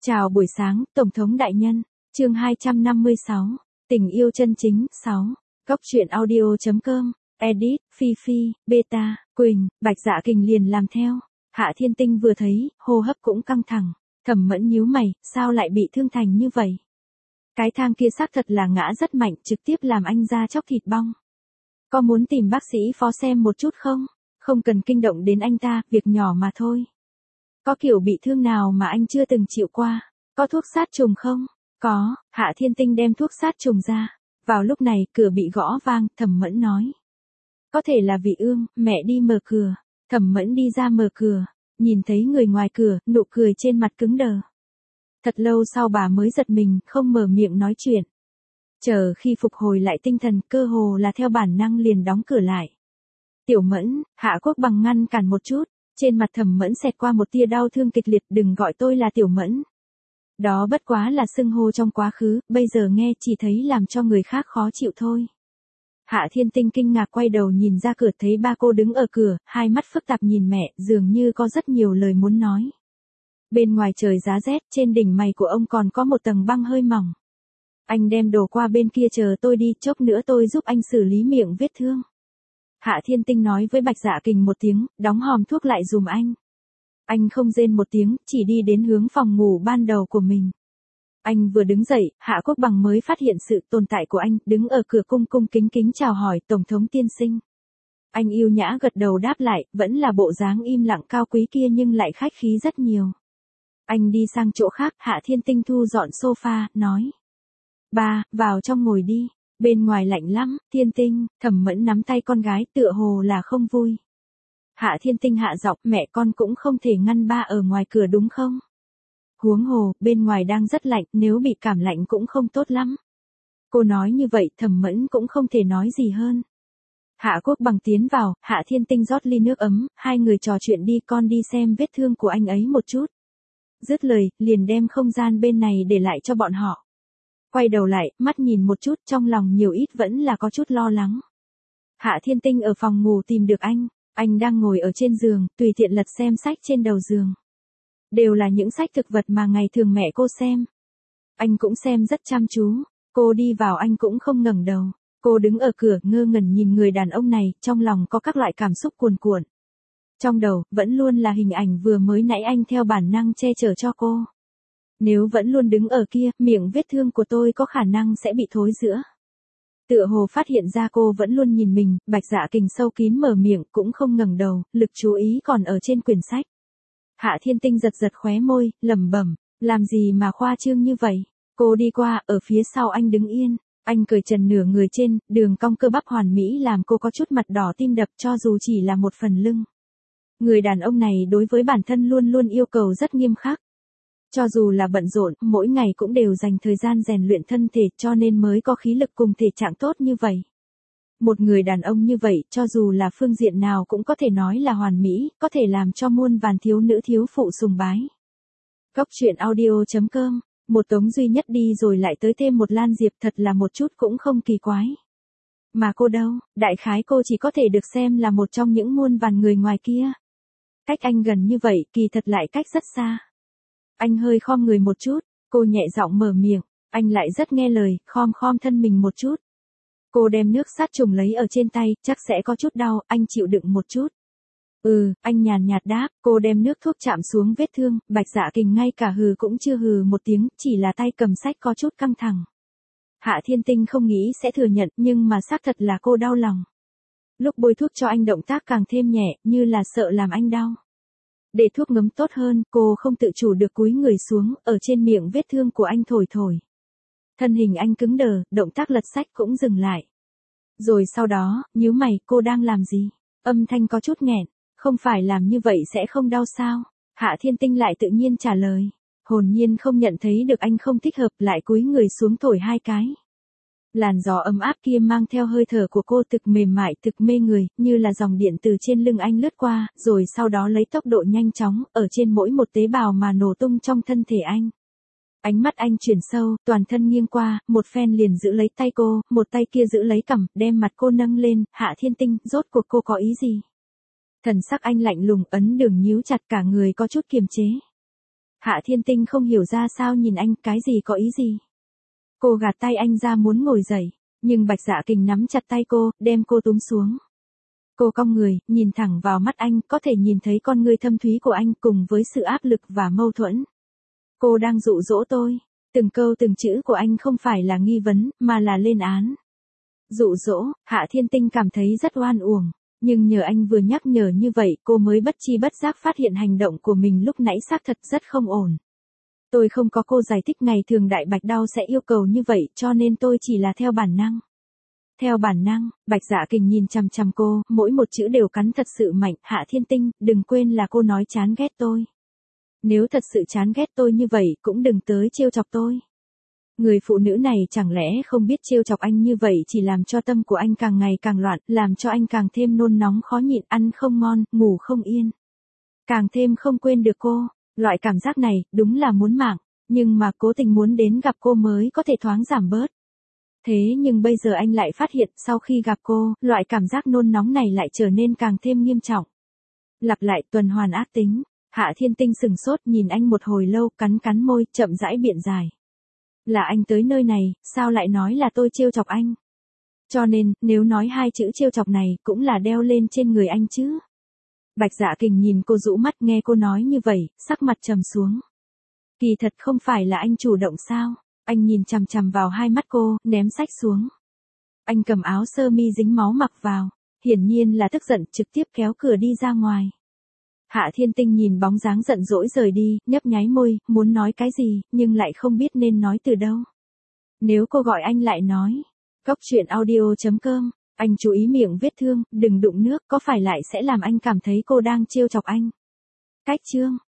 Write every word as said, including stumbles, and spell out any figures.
Chào buổi sáng, Tổng thống đại nhân. Chương hai trăm năm mươi sáu. Tình yêu chân chính. sáu. Góc truyện audio.com. Edit, Phi Phi, Beta, Quỳnh, Bạch Dạ Kình liền làm theo. Hạ Thiên Tinh vừa thấy, hô hấp cũng căng thẳng. Thẩm Mẫn nhíu mày, sao lại bị thương thành như vậy? Cái thang kia xác thật là ngã rất mạnh, trực tiếp làm anh ra chóc thịt bong. Có muốn tìm bác sĩ phó xem một chút không? Không cần kinh động đến anh ta, việc nhỏ mà thôi. Có kiểu bị thương nào mà anh chưa từng chịu qua? Có thuốc sát trùng không? Có. Hạ Thiên Tinh đem thuốc sát trùng ra. Vào lúc này, cửa bị gõ vang, Thẩm Mẫn nói. Có thể là Vị Ương, mẹ đi mở cửa. Thẩm Mẫn đi ra mở cửa, nhìn thấy người ngoài cửa, nụ cười trên mặt cứng đờ. Thật lâu sau bà mới giật mình, không mở miệng nói chuyện. Chờ khi phục hồi lại tinh thần, cơ hồ là theo bản năng liền đóng cửa lại. Tiểu Mẫn, Hạ Quốc Bằng ngăn cản một chút. Trên mặt Thẩm Mẫn xẹt qua một tia đau thương kịch liệt, đừng gọi tôi là Tiểu Mẫn. Đó bất quá là xưng hô trong quá khứ, bây giờ nghe chỉ thấy làm cho người khác khó chịu thôi. Hạ Thiên Tinh kinh ngạc quay đầu nhìn ra cửa, thấy ba cô đứng ở cửa, hai mắt phức tạp nhìn mẹ, dường như có rất nhiều lời muốn nói. Bên ngoài trời giá rét, trên đỉnh mày của ông còn có một tầng băng hơi mỏng. Anh đem đồ qua bên kia chờ tôi đi, chốc nữa tôi giúp anh xử lý miệng vết thương. Hạ Thiên Tinh nói với Bạch Dạ Kình một tiếng, đóng hòm thuốc lại dùm anh. Anh không rên một tiếng, chỉ đi đến hướng phòng ngủ ban đầu của mình. Anh vừa đứng dậy, Hạ Quốc Bằng mới phát hiện sự tồn tại của anh, đứng ở cửa cung cung kính kính chào hỏi, Tổng thống tiên sinh. Anh yêu nhã gật đầu đáp lại, vẫn là bộ dáng im lặng cao quý kia nhưng lại khách khí rất nhiều. Anh đi sang chỗ khác, Hạ Thiên Tinh thu dọn sofa, nói. Ba, vào trong ngồi đi. Bên ngoài lạnh lắm, Thiên Tinh. Thẩm Mẫn nắm tay con gái, tựa hồ là không vui. Hạ Thiên Tinh hạ giọng, mẹ con cũng không thể ngăn ba ở ngoài cửa đúng không? Huống hồ, bên ngoài đang rất lạnh, nếu bị cảm lạnh cũng không tốt lắm. Cô nói như vậy, Thẩm Mẫn cũng không thể nói gì hơn. Hạ Quốc Bằng tiến vào, Hạ Thiên Tinh rót ly nước ấm, hai người trò chuyện đi, con đi xem vết thương của anh ấy một chút. Dứt lời, liền đem không gian bên này để lại cho bọn họ. Quay đầu lại, mắt nhìn một chút, trong lòng nhiều ít vẫn là có chút lo lắng. Hạ Thiên Tinh ở phòng ngủ tìm được anh, anh đang ngồi ở trên giường, tùy tiện lật xem sách trên đầu giường. Đều là những sách thực vật mà ngày thường mẹ cô xem. Anh cũng xem rất chăm chú, cô đi vào anh cũng không ngẩng đầu. Cô đứng ở cửa ngơ ngẩn nhìn người đàn ông này, trong lòng có các loại cảm xúc cuồn cuộn. Trong đầu, vẫn luôn là hình ảnh vừa mới nãy anh theo bản năng che chở cho cô. Nếu vẫn luôn đứng ở kia, miệng vết thương của tôi có khả năng sẽ bị thối rữa. Tựa hồ phát hiện ra cô vẫn luôn nhìn mình, Bạch Dạ Kình sâu kín mở miệng, cũng không ngẩng đầu, lực chú ý còn ở trên quyển sách. Hạ Thiên Tinh giật giật khóe môi, lẩm bẩm, làm gì mà khoa trương như vậy? Cô đi qua, ở phía sau anh đứng yên, anh cởi trần nửa người trên, đường cong cơ bắp hoàn mỹ làm cô có chút mặt đỏ tim đập cho dù chỉ là một phần lưng. Người đàn ông này đối với bản thân luôn luôn yêu cầu rất nghiêm khắc. Cho dù là bận rộn, mỗi ngày cũng đều dành thời gian rèn luyện thân thể cho nên mới có khí lực cùng thể trạng tốt như vậy. Một người đàn ông như vậy, cho dù là phương diện nào cũng có thể nói là hoàn mỹ, có thể làm cho muôn vàn thiếu nữ thiếu phụ sùng bái. Góc truyện audio.com, một tống duy nhất đi rồi lại tới thêm một Lan Diệp thật là một chút cũng không kỳ quái. Mà cô đâu, đại khái cô chỉ có thể được xem là một trong những muôn vàn người ngoài kia. Cách anh gần như vậy, kỳ thật lại cách rất xa. Anh hơi khom người một chút, cô nhẹ giọng mở miệng, anh lại rất nghe lời, khom khom thân mình một chút. Cô đem nước sát trùng lấy ở trên tay, chắc sẽ có chút đau, anh chịu đựng một chút. Ừ, anh nhàn nhạt đáp, cô đem nước thuốc chạm xuống vết thương, Bạch Dạ Kình ngay cả hừ cũng chưa hừ một tiếng, chỉ là tay cầm sách có chút căng thẳng. Hạ Thiên Tinh không nghĩ sẽ thừa nhận, nhưng mà xác thật là cô đau lòng. Lúc bôi thuốc cho anh động tác càng thêm nhẹ, như là sợ làm anh đau. Để thuốc ngấm tốt hơn, cô không tự chủ được cúi người xuống, ở trên miệng vết thương của anh thổi thổi. Thân hình anh cứng đờ, động tác lật sách cũng dừng lại. Rồi sau đó, nhíu mày, cô đang làm gì? Âm thanh có chút nghẹn, không phải làm như vậy sẽ không đau sao? Hạ Thiên Tinh lại tự nhiên trả lời. Hồn nhiên không nhận thấy được anh không thích hợp, lại cúi người xuống thổi hai cái. Làn gió ấm áp kia mang theo hơi thở của cô thực mềm mại, thực mê người, như là dòng điện từ trên lưng anh lướt qua, rồi sau đó lấy tốc độ nhanh chóng, ở trên mỗi một tế bào mà nổ tung trong thân thể anh. Ánh mắt anh chuyển sâu, toàn thân nghiêng qua, một phen liền giữ lấy tay cô, một tay kia giữ lấy cằm, đem mặt cô nâng lên, Hạ Thiên Tinh, rốt cuộc cô có ý gì? Thần sắc anh lạnh lùng, ấn đường nhíu chặt, cả người có chút kiềm chế. Hạ Thiên Tinh không hiểu ra sao nhìn anh, cái gì có ý gì. Cô gạt tay anh ra muốn ngồi dậy, nhưng Bạch Dạ Kình nắm chặt tay cô, đem cô túm xuống. Cô cong người, nhìn thẳng vào mắt anh, có thể nhìn thấy con ngươi thâm thúy của anh cùng với sự áp lực và mâu thuẫn. Cô đang dụ dỗ tôi. Từng câu từng chữ của anh không phải là nghi vấn, mà là lên án. Dụ dỗ, Hạ Thiên Tinh cảm thấy rất oan uổng. Nhưng nhờ anh vừa nhắc nhở như vậy, cô mới bất chi bất giác phát hiện hành động của mình lúc nãy xác thật rất không ổn. Tôi không có cô giải thích ngày thường Đại Bạch Đao sẽ yêu cầu như vậy, cho nên tôi chỉ là theo bản năng. Theo bản năng, Bạch Dạ Kình nhìn chằm chằm cô, mỗi một chữ đều cắn thật sự mạnh. Hạ Thiên Tinh, đừng quên là cô nói chán ghét tôi. Nếu thật sự chán ghét tôi như vậy, cũng đừng tới trêu chọc tôi. Người phụ nữ này chẳng lẽ không biết trêu chọc anh như vậy chỉ làm cho tâm của anh càng ngày càng loạn, làm cho anh càng thêm nôn nóng khó nhịn, ăn không ngon, ngủ không yên. Càng thêm không quên được cô, loại cảm giác này, đúng là muốn mạng, nhưng mà cố tình muốn đến gặp cô mới có thể thoáng giảm bớt. Thế nhưng bây giờ anh lại phát hiện sau khi gặp cô, loại cảm giác nôn nóng này lại trở nên càng thêm nghiêm trọng. Lặp lại tuần hoàn ác tính, Hạ Thiên Tinh sừng sốt nhìn anh một hồi lâu, cắn cắn môi, chậm rãi biện giải. Là anh tới nơi này, sao lại nói là tôi trêu chọc anh? Cho nên, nếu nói hai chữ trêu chọc này, cũng là đeo lên trên người anh chứ. Bạch Dạ Kình nhìn cô rũ mắt nghe cô nói như vậy, sắc mặt trầm xuống. Kỳ thật không phải là anh chủ động sao? Anh nhìn chằm chằm vào hai mắt cô, ném sách xuống. Anh cầm áo sơ mi dính máu mặc vào, hiển nhiên là tức giận, trực tiếp kéo cửa đi ra ngoài. Hạ Thiên Tinh nhìn bóng dáng giận dỗi rời đi, nhấp nháy môi, muốn nói cái gì, nhưng lại không biết nên nói từ đâu. Nếu cô gọi anh lại nói. Cốc truyện audio chấm com, anh chú ý miệng vết thương, đừng đụng nước, có phải lại sẽ làm anh cảm thấy cô đang trêu chọc anh. Cách chương.